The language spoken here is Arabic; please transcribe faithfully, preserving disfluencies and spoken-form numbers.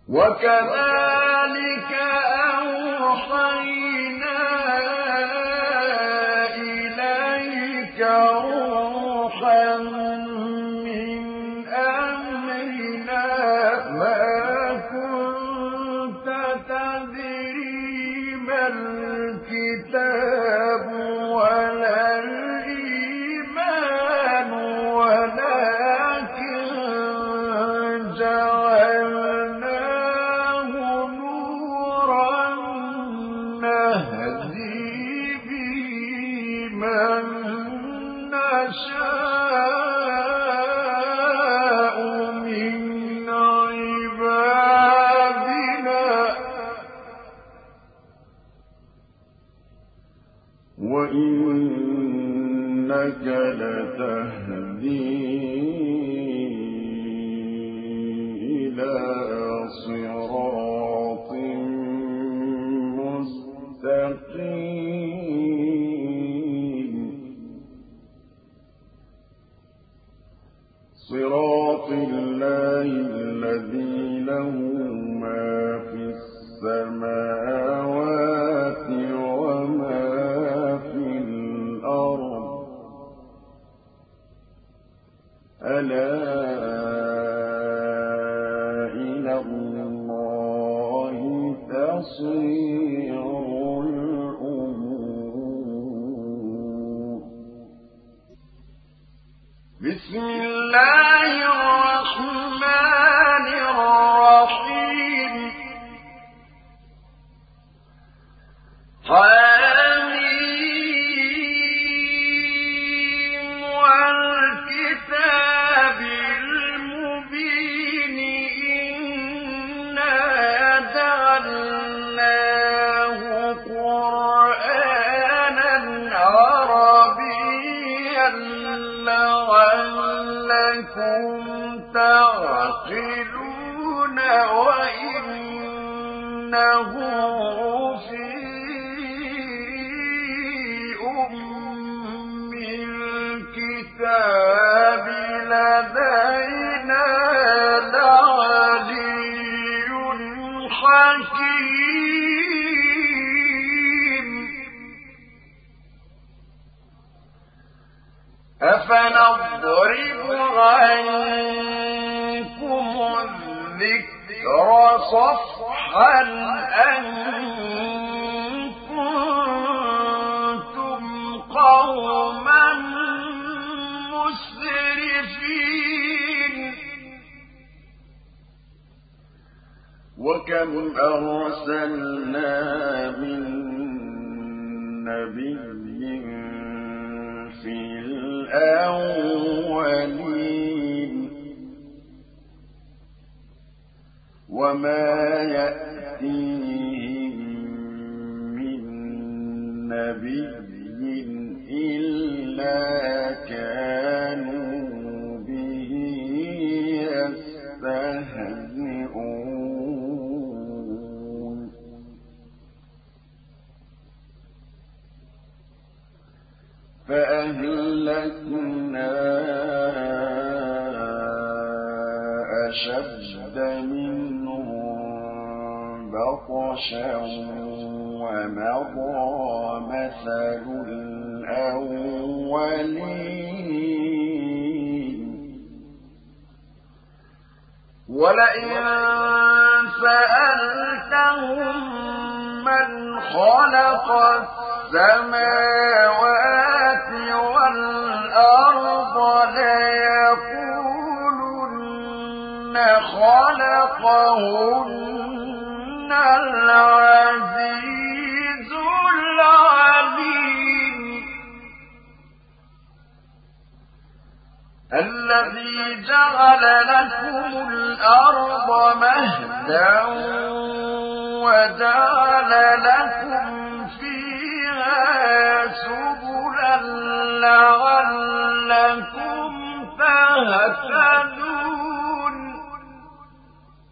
وكذلك أوحينا إليك روحا من أمرنا ما كنت تدري ما الكتاب ولا الإيمان ولكن جعلناه نورا نهدي به من نشاء من عبادنا وإنك لتهدي إلى صراط مستقيم صراط الله الذي له ما في السماوات وما في الأرض ألا إلى الله تصير الأمور. بسم الله الرحمن الرحيم. حميم والكتاب المبين إنا جعلناه قرآنا عربيا لعلكم تعقلون وإنه في أم الكتاب لدينا لعلي حكيم. أفنضرب عنكم الذكر صفحا أن كنتم قوما مسرفين. وكم أرسلنا من نبي في الأولين وما يأتيهم من نبي إلا كانوا به يستهزئون. فأهلكنا أشد منهم بطشا ومضى مثل الأولين. ولئن سألتهم من خلق السماوات والأرض ليقولن خلقهن العزيز العليم الذي جعل لكم الأرض مهدا وجعل لكم فيها سبلا لعلكم تهتدون.